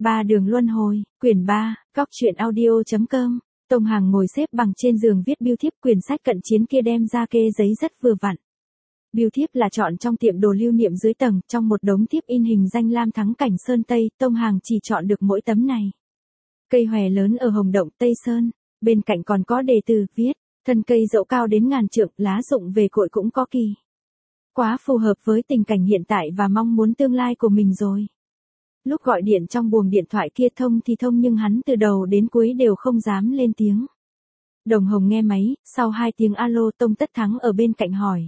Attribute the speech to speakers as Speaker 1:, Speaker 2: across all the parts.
Speaker 1: Ba đường luân hồi, quyển 3, góc truyện audio.com. Tông Hàng ngồi xếp bằng trên giường viết bưu thiếp, quyển sách cận chiến kia đem ra kê giấy rất vừa vặn. Bưu thiếp là chọn trong tiệm đồ lưu niệm dưới tầng, trong một đống thiếp in hình danh lam thắng cảnh Sơn Tây, Tông Hàng chỉ chọn được mỗi tấm này. Cây hòe lớn ở Hồng Động Tây Sơn, bên cạnh còn có đề từ, viết, thân cây dẫu cao đến ngàn trượng, lá rụng về cội cũng có kỳ. Quá phù hợp với tình cảnh hiện tại và mong muốn tương lai của mình rồi. Lúc gọi điện trong buồng điện thoại kia thông thì thông nhưng hắn từ đầu đến cuối đều không dám lên tiếng. Đồng Hồng nghe máy, sau 2 tiếng alo Tông Tất Thắng ở bên cạnh hỏi.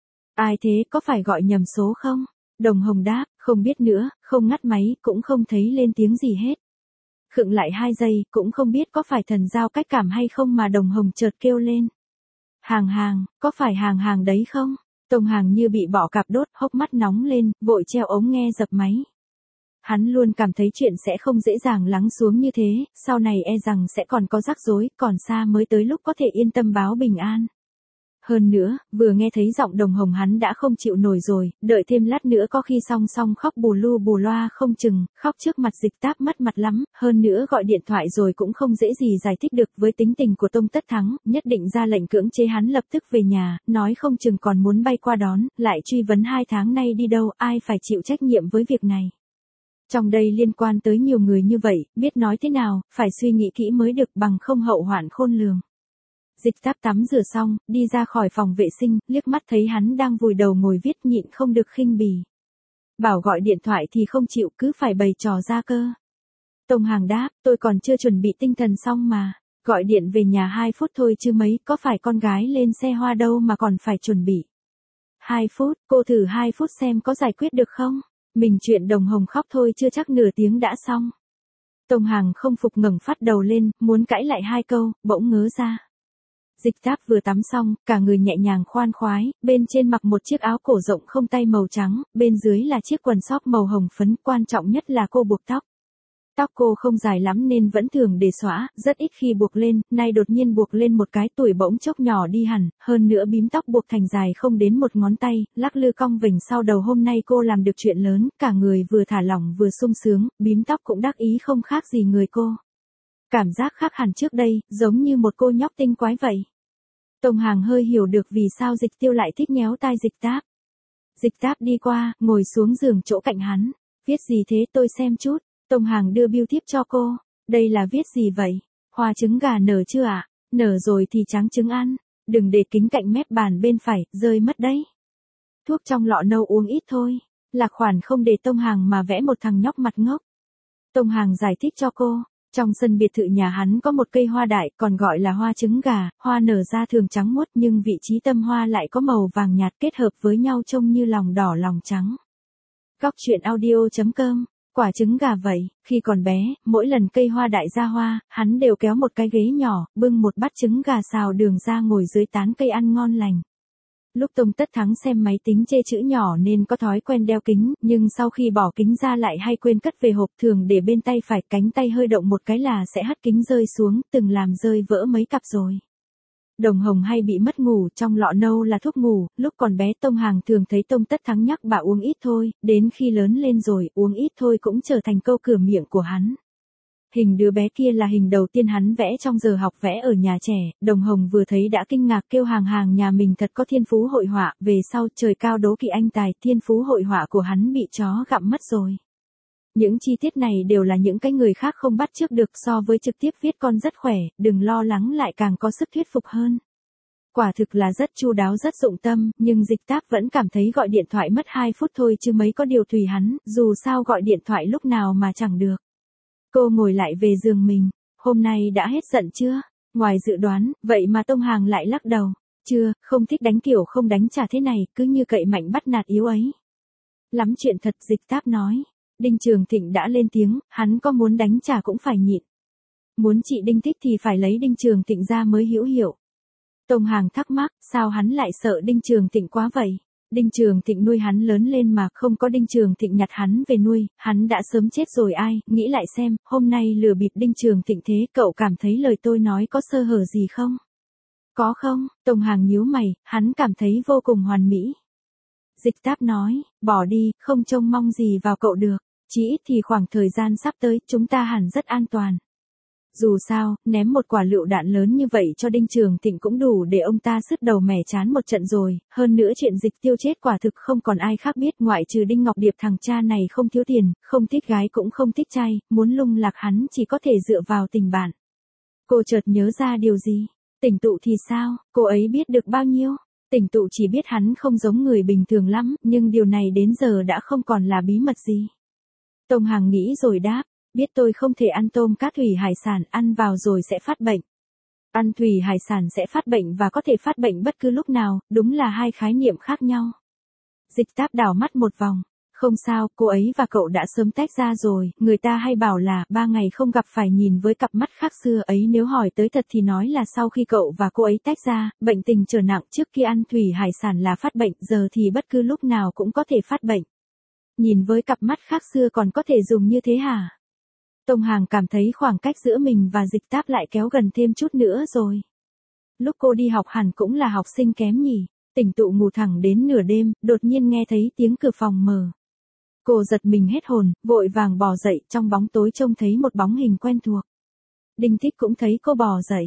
Speaker 1: Ai thế, có phải gọi nhầm số không? Đồng Hồng đáp, không biết nữa, không ngắt máy, cũng không thấy lên tiếng gì hết. Khựng lại 2 giây, cũng không biết có phải thần giao cách cảm hay không mà Đồng Hồng chợt kêu lên. Hàng, có phải hàng đấy không? Tông Hàng như bị bỏ cạp đốt, hốc mắt nóng lên, vội treo ống nghe dập máy. Hắn luôn cảm thấy chuyện sẽ không dễ dàng lắng xuống như thế, sau này e rằng sẽ còn có rắc rối, còn xa mới tới lúc có thể yên tâm báo bình an. Hơn nữa, vừa nghe thấy giọng Đồng Hồng hắn đã không chịu nổi rồi, đợi thêm lát nữa có khi song khóc bù lu bù loa không chừng, khóc trước mặt Dịch Táp mất mặt lắm, hơn nữa gọi điện thoại rồi cũng không dễ gì giải thích được với tính tình của Tông Tất Thắng, nhất định ra lệnh cưỡng chế hắn lập tức về nhà, nói không chừng còn muốn bay qua đón, lại truy vấn 2 tháng nay đi đâu, ai phải chịu trách nhiệm với việc này. Trong đây liên quan tới nhiều người như vậy, biết nói thế nào, phải suy nghĩ kỹ mới được, bằng không hậu hoạn khôn lường. Dịch Táp tắm rửa xong, đi ra khỏi phòng vệ sinh, liếc mắt thấy hắn đang vùi đầu ngồi viết, nhịn không được khinh bỉ. Bảo gọi điện thoại thì không chịu, cứ phải bày trò ra cơ. Tông Hàng đáp, tôi còn chưa chuẩn bị tinh thần xong mà, gọi điện về nhà 2 phút thôi chứ mấy, có phải con gái lên xe hoa đâu mà còn phải chuẩn bị. 2 phút, cô thử 2 phút xem có giải quyết được không? Mình chuyện Đồng Hồng khóc thôi chưa chắc nửa tiếng đã xong. Tông Hàng không phục ngẩng phát đầu lên, muốn cãi lại 2 câu, bỗng ngớ ra. Dịch Táp vừa tắm xong, cả người nhẹ nhàng khoan khoái, bên trên mặc một chiếc áo cổ rộng không tay màu trắng, bên dưới là chiếc quần sóc màu hồng phấn, quan trọng nhất là cô buộc tóc. Tóc cô không dài lắm nên vẫn thường để xõa, rất ít khi buộc lên, nay đột nhiên buộc lên một cái tuổi bỗng chốc nhỏ đi hẳn, hơn nữa bím tóc buộc thành dài không đến 1 ngón tay, lắc lư cong vểnh sau đầu. Hôm nay cô làm được chuyện lớn, cả người vừa thả lỏng vừa sung sướng, bím tóc cũng đắc ý không khác gì người cô. Cảm giác khác hẳn trước đây, giống như một cô nhóc tinh quái vậy. Tông Hàng hơi hiểu được vì sao Dịch Tiêu lại thích nhéo tai Dịch Táp. Dịch Táp đi qua, ngồi xuống giường chỗ cạnh hắn. Viết gì thế tôi xem chút. Tông Hàng đưa bưu thiếp cho cô. Đây là viết gì vậy? Hoa trứng gà nở chưa ạ? Nở rồi thì tráng trứng ăn. Đừng để kính cạnh mép bàn bên phải, rơi mất đấy. Thuốc trong lọ nâu uống ít thôi. Lạc Khoản không để Tông Hàng mà vẽ một thằng nhóc mặt ngốc. Tông Hàng giải thích cho cô. Trong sân biệt thự nhà hắn có một cây hoa đại, còn gọi là hoa trứng gà, hoa nở ra thường trắng muốt nhưng vị trí tâm hoa lại có màu vàng nhạt kết hợp với nhau trông như lòng đỏ lòng trắng. Góc truyện audio.com. Quả trứng gà vậy, khi còn bé, mỗi lần cây hoa đại ra hoa, hắn đều kéo một cái ghế nhỏ, bưng một bát trứng gà xào đường ra ngồi dưới tán cây ăn ngon lành. Lúc Tông Tất Thắng xem máy tính chê chữ nhỏ nên có thói quen đeo kính, nhưng sau khi bỏ kính ra lại hay quên cất về hộp, thường để bên tay phải, cánh tay hơi động một cái là sẽ hất kính rơi xuống, từng làm rơi vỡ mấy cặp rồi. Đồng Hồng hay bị mất ngủ, trong lọ nâu là thuốc ngủ, lúc còn bé Tông Hàng thường thấy Tông Tất Thắng nhắc bà uống ít thôi, đến khi lớn lên rồi, uống ít thôi cũng trở thành câu cửa miệng của hắn. Hình đứa bé kia là hình đầu tiên hắn vẽ trong giờ học vẽ ở nhà trẻ, Đồng Hồng vừa thấy đã kinh ngạc kêu Hàng nhà mình thật có thiên phú hội họa, về sau trời cao đố kỵ anh tài, thiên phú hội họa của hắn bị chó gặm mất rồi. Những chi tiết này đều là những cái người khác không bắt chước được, so với trực tiếp viết con rất khỏe, đừng lo lắng lại càng có sức thuyết phục hơn. Quả thực là rất chu đáo rất dụng tâm, nhưng Dịch Táp vẫn cảm thấy gọi điện thoại mất 2 phút thôi chứ mấy có điều tùy hắn, dù sao gọi điện thoại lúc nào mà chẳng được. Cô ngồi lại về giường mình, hôm nay đã hết giận chưa? Ngoài dự đoán, vậy mà Tông Hàng lại lắc đầu. Chưa, không thích đánh kiểu không đánh trả thế này, cứ như cậy mạnh bắt nạt yếu ấy. Lắm chuyện thật, Dịch Táp nói. Đinh Trường Thịnh đã lên tiếng, hắn có muốn đánh trả cũng phải nhịn. Muốn chị Đinh thích thì phải lấy Đinh Trường Thịnh ra mới hữu hiệu. Tông Hàng thắc mắc, sao hắn lại sợ Đinh Trường Thịnh quá vậy? Đinh Trường Thịnh nuôi hắn lớn lên mà, không có Đinh Trường Thịnh nhặt hắn về nuôi, hắn đã sớm chết rồi ai, nghĩ lại xem, hôm nay lừa bịp Đinh Trường Thịnh thế, cậu cảm thấy lời tôi nói có sơ hở gì không? Có không? Tông Hàng nhíu mày, hắn cảm thấy vô cùng hoàn mỹ. Dịch Táp nói, bỏ đi, không trông mong gì vào cậu được, Chỉ ít thì khoảng thời gian sắp tới chúng ta hẳn rất an toàn. Dù sao, ném một quả lựu đạn lớn như vậy cho Đinh Trường Thịnh cũng đủ để ông ta sứt đầu mẻ chán một trận rồi, hơn nữa chuyện Dịch Tiêu chết quả thực không còn ai khác biết ngoại trừ Đinh Ngọc Điệp, thằng cha này không thiếu tiền, không thích gái cũng không thích trai, muốn lung lạc hắn chỉ có thể dựa vào tình bạn. Cô chợt nhớ ra điều gì, Tỉnh Tụ thì sao, cô ấy biết được bao nhiêu? Tỉnh Tụ chỉ biết hắn không giống người bình thường lắm, nhưng điều này đến giờ đã không còn là bí mật gì. Tông Hằng nghĩ rồi đáp. Biết tôi không thể ăn tôm cá thủy hải sản, ăn vào rồi sẽ phát bệnh. Ăn thủy hải sản sẽ phát bệnh và có thể phát bệnh bất cứ lúc nào, đúng là hai khái niệm khác nhau. Dịch Táp đảo mắt một vòng. Không sao, cô ấy và cậu đã sớm tách ra rồi, người ta hay bảo là 3 ngày không gặp phải nhìn với cặp mắt khác xưa ấy, nếu hỏi tới thật thì nói là sau khi cậu và cô ấy tách ra, bệnh tình trở nặng, trước khi ăn thủy hải sản là phát bệnh, giờ thì bất cứ lúc nào cũng có thể phát bệnh. Nhìn với cặp mắt khác xưa còn có thể dùng như thế hả? Tông Hằng cảm thấy khoảng cách giữa mình và Dịch Táp lại kéo gần thêm chút nữa rồi. Lúc cô đi học hẳn cũng là học sinh kém nhỉ. Tỉnh Tụ ngủ thẳng đến nửa đêm, đột nhiên nghe thấy tiếng cửa phòng mở. Cô giật mình hết hồn, vội vàng bò dậy, trong bóng tối trông thấy một bóng hình quen thuộc. Đinh Thích cũng thấy cô bò dậy.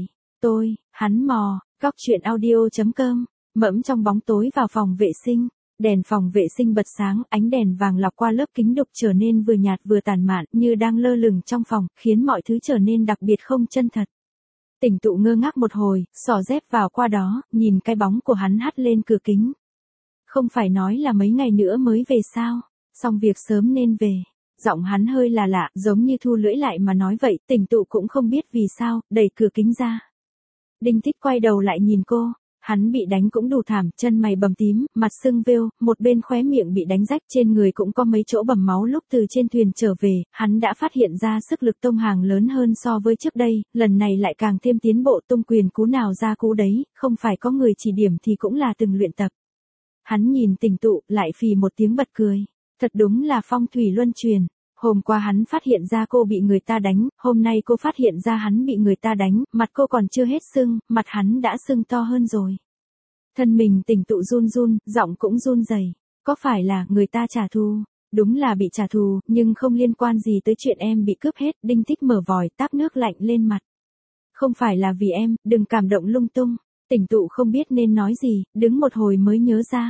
Speaker 1: Hắn mò, góc chuyện audio.com, mẫm trong bóng tối vào phòng vệ sinh. Đèn phòng vệ sinh bật sáng, ánh đèn vàng lọc qua lớp kính đục trở nên vừa nhạt vừa tàn mạn, như đang lơ lửng trong phòng, khiến mọi thứ trở nên đặc biệt không chân thật. Tỉnh Tụ ngơ ngác một hồi, xỏ dép vào qua đó, nhìn cái bóng của hắn hắt lên cửa kính. Không phải nói là mấy ngày nữa mới về sao, xong việc sớm nên về. Giọng hắn hơi là lạ, giống như thu lưỡi lại mà nói vậy, Tỉnh Tụ cũng không biết vì sao, đẩy cửa kính ra. Đinh Thích quay đầu lại nhìn cô. Hắn bị đánh cũng đủ thảm, chân mày bầm tím, mặt sưng vêu, một bên khóe miệng bị đánh rách, trên người cũng có mấy chỗ bầm máu. Lúc từ trên thuyền trở về, hắn đã phát hiện ra sức lực Tông Hằng lớn hơn so với trước đây, lần này lại càng thêm tiến bộ, tung quyền cú nào ra cú đấy, không phải có người chỉ điểm thì cũng là từng luyện tập. Hắn nhìn Tỉnh Tụ, lại phì một tiếng bật cười. Thật đúng là phong thủy luân truyền. Hôm qua hắn phát hiện ra cô bị người ta đánh, hôm nay cô phát hiện ra hắn bị người ta đánh, mặt cô còn chưa hết sưng, mặt hắn đã sưng to hơn rồi. Thân mình Tỉnh Tụ run run, giọng cũng run rẩy. Có phải là người ta trả thù? Đúng là bị trả thù, nhưng không liên quan gì tới chuyện em bị cướp hết. Đinh Thích mở vòi, táp nước lạnh lên mặt. Không phải là vì em, đừng cảm động lung tung. Tỉnh Tụ không biết nên nói gì, đứng một hồi mới nhớ ra.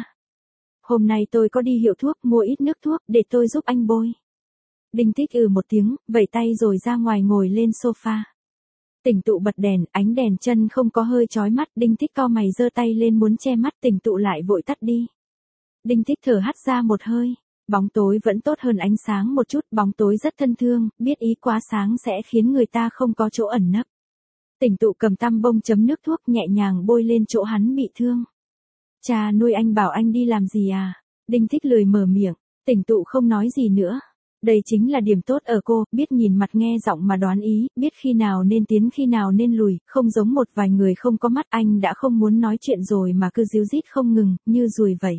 Speaker 1: Hôm nay tôi có đi hiệu thuốc, mua ít nước thuốc, để tôi giúp anh bôi. Đinh Thích một tiếng, vẩy tay rồi ra ngoài ngồi lên sofa. Tỉnh Tụ bật đèn, ánh đèn chân không có hơi chói mắt, Đinh Thích cau mày giơ tay lên muốn che mắt, Tỉnh Tụ lại vội tắt đi. Đinh Thích thở hắt ra một hơi, bóng tối vẫn tốt hơn ánh sáng một chút, bóng tối rất thân thương, biết ý quá sáng sẽ khiến người ta không có chỗ ẩn nấp. Tỉnh Tụ cầm tăm bông chấm nước thuốc nhẹ nhàng bôi lên chỗ hắn bị thương. Cha nuôi anh bảo anh đi làm gì à? Đinh Thích lười mở miệng, Tỉnh Tụ không nói gì nữa. Đây chính là điểm tốt ở cô, biết nhìn mặt nghe giọng mà đoán ý, biết khi nào nên tiến khi nào nên lùi, không giống một vài người không có mắt. Anh đã không muốn nói chuyện rồi mà cứ díu dít không ngừng, như ruồi vậy.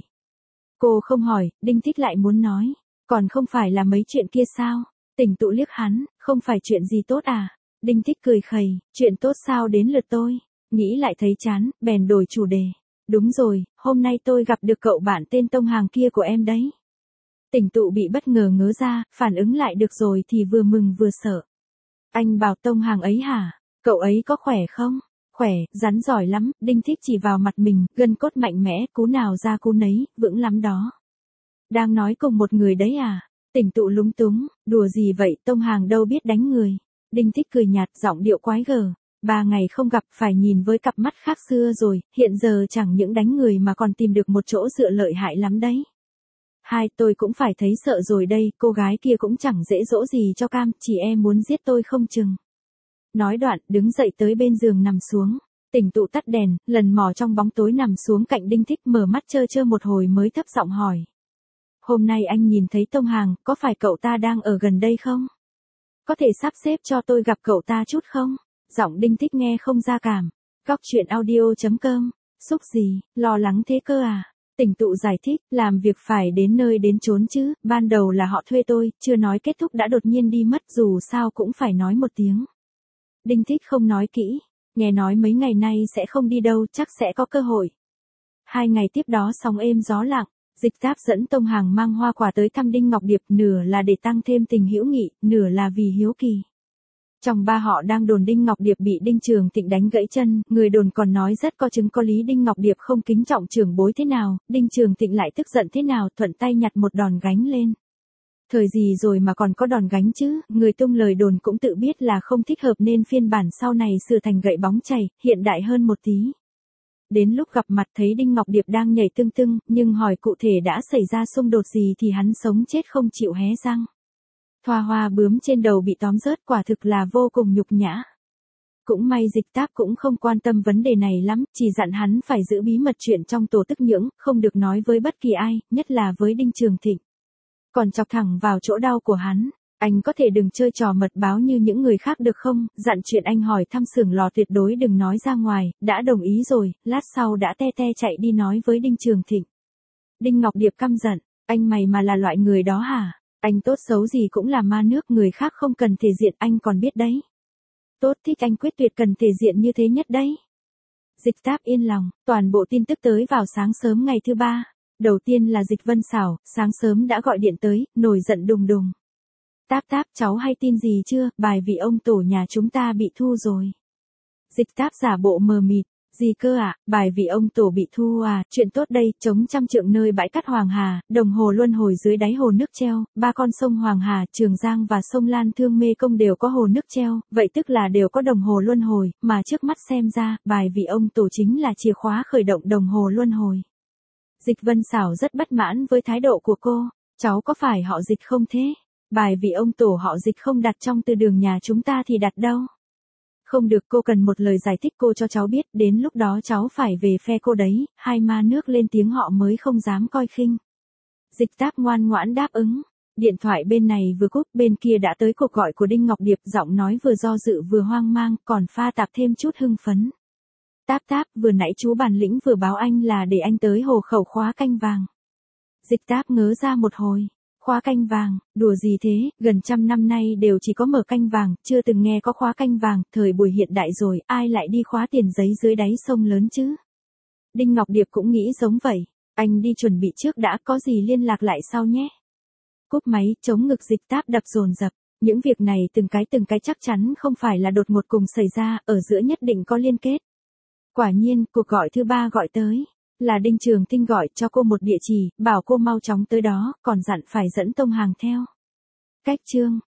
Speaker 1: Cô không hỏi, Đinh Thích lại muốn nói. Còn không phải là mấy chuyện kia sao? Tỉnh Tụ liếc hắn, không phải chuyện gì tốt à? Đinh Thích cười khẩy, chuyện tốt sao đến lượt tôi? Nghĩ lại thấy chán, bèn đổi chủ đề. Đúng rồi, hôm nay tôi gặp được cậu bạn tên Tông Hằng kia của em đấy. Tỉnh Tụ bị bất ngờ ngớ ra, phản ứng lại được rồi thì vừa mừng vừa sợ. Anh bảo Tông Hằng ấy hả? Cậu ấy có khỏe không? Khỏe, rắn giỏi lắm, Đinh Thích chỉ vào mặt mình, gân cốt mạnh mẽ, cú nào ra cú nấy, vững lắm đó. Đang nói cùng một người đấy à? Tỉnh Tụ lúng túng, đùa gì vậy, Tông Hằng đâu biết đánh người. Đinh Thích cười nhạt, giọng điệu quái gở. 3 ngày không gặp, phải nhìn với cặp mắt khác xưa rồi, hiện giờ chẳng những đánh người mà còn tìm được một chỗ dựa lợi hại lắm đấy. Tôi cũng phải thấy sợ rồi đây, cô gái kia cũng chẳng dễ dỗ gì cho cam, chỉ muốn giết tôi không chừng. Nói đoạn, đứng dậy tới bên giường nằm xuống. Tỉnh Tụ tắt đèn, lần mò trong bóng tối nằm xuống cạnh Đinh Thích, mở mắt trơ trơ một hồi mới thấp giọng hỏi. Hôm nay anh nhìn thấy Tông Hằng, có phải cậu ta đang ở gần đây không? Có thể sắp xếp cho tôi gặp cậu ta chút không? Giọng Đinh Thích nghe không ra cảm. Góc chuyện audio.com, xúc gì, lo lắng thế cơ à? Tỉnh Tụ giải thích, làm việc phải đến nơi đến chốn chứ, ban đầu là họ thuê tôi, chưa nói kết thúc đã đột nhiên đi mất, dù sao cũng phải nói một tiếng. Đinh Thích không nói kỹ, nghe nói mấy ngày nay sẽ không đi đâu, chắc sẽ có cơ hội. 2 ngày tiếp đó sóng êm gió lặng, Dịch Táp dẫn Tông Hàng mang hoa quả tới thăm Đinh Ngọc Điệp, nửa là để tăng thêm tình hữu nghị, nửa là vì hiếu kỳ. Trong ba họ đang đồn Đinh Ngọc Điệp bị Đinh Trường Thịnh đánh gãy chân, người đồn còn nói rất có chứng có lý Đinh Ngọc Điệp không kính trọng trưởng bối thế nào, Đinh Trường Thịnh lại tức giận thế nào, thuận tay nhặt một đòn gánh lên. Thời gì rồi mà còn có đòn gánh chứ, người tung lời đồn cũng tự biết là không thích hợp nên phiên bản sau này sửa thành gậy bóng chày, hiện đại hơn một tí. Đến lúc gặp mặt thấy Đinh Ngọc Điệp đang nhảy tưng tưng, nhưng hỏi cụ thể đã xảy ra xung đột gì thì hắn sống chết không chịu hé răng. Thoa hoa bướm trên đầu bị tóm rớt quả thực là vô cùng nhục nhã. Cũng may Dịch Táp cũng không quan tâm vấn đề này lắm, chỉ dặn hắn phải giữ bí mật chuyện trong tổ tức nhưỡng, không được nói với bất kỳ ai, nhất là với Đinh Trường Thịnh. Còn chọc thẳng vào chỗ đau của hắn, anh có thể đừng chơi trò mật báo như những người khác được không, dặn chuyện anh hỏi thăm xưởng lò tuyệt đối đừng nói ra ngoài, đã đồng ý rồi, lát sau đã te te chạy đi nói với Đinh Trường Thịnh. Đinh Ngọc Điệp căm giận, anh mày mà là loại người đó hả? Anh tốt xấu gì cũng là ma nước, người khác không cần thể diện anh còn biết đấy. Tốt thích anh quyết tuyệt cần thể diện như thế nhất đấy. Dịch Táp yên lòng, toàn bộ tin tức tới vào sáng sớm ngày thứ ba. Đầu tiên là Dịch Vân Xảo, sáng sớm đã gọi điện tới, nổi giận đùng đùng. Táp Táp, cháu hay tin gì chưa, bài vị ông tổ nhà chúng ta bị thu rồi. Dịch Táp giả bộ mờ mịt, gì cơ ạ, bài vị ông tổ bị thu à, chuyện tốt đây, chống trăm trượng nơi bãi cát Hoàng Hà, đồng hồ luân hồi dưới đáy hồ nước treo, ba con sông Hoàng Hà, Trường Giang và sông Lan Thương Mê Công đều có hồ nước treo, vậy tức là đều có đồng hồ luân hồi, mà trước mắt xem ra, bài vị ông tổ chính là chìa khóa khởi động đồng hồ luân hồi. Dịch Vân Xảo rất bất mãn với thái độ của cô, cháu có phải họ Dịch không thế? Bài vị ông tổ họ Dịch không đặt trong từ đường nhà chúng ta thì đặt đâu. Không được, cô cần một lời giải thích cô cho cháu biết, đến lúc đó cháu phải về phe cô đấy, hai ma nước lên tiếng họ mới không dám coi khinh. Dịch Táp ngoan ngoãn đáp ứng, điện thoại bên này vừa cúp bên kia đã tới cuộc gọi của Đinh Ngọc Điệp, giọng nói vừa do dự vừa hoang mang, còn pha tạp thêm chút hưng phấn. Táp Táp, vừa nãy chú bản lĩnh vừa báo anh là để anh tới hồ khẩu khóa canh vàng. Dịch Táp ngớ ra một hồi. Khóa canh vàng, đùa gì thế, gần trăm năm nay đều chỉ có mở canh vàng, chưa từng nghe có khóa canh vàng, thời buổi hiện đại rồi, ai lại đi khóa tiền giấy dưới đáy sông lớn chứ? Đinh Ngọc Điệp cũng nghĩ giống vậy, anh đi chuẩn bị trước đã, có gì liên lạc lại sau nhé. Cúp máy, chống ngực Dịch Táp đập dồn dập, những việc này từng cái chắc chắn không phải là đột ngột cùng xảy ra, ở giữa nhất định có liên kết. Quả nhiên, cuộc gọi thứ ba gọi tới. Là Đinh Trường Thịnh gọi cho cô một địa chỉ, bảo cô mau chóng tới đó, còn dặn phải dẫn Tông Hàng theo. Cách chương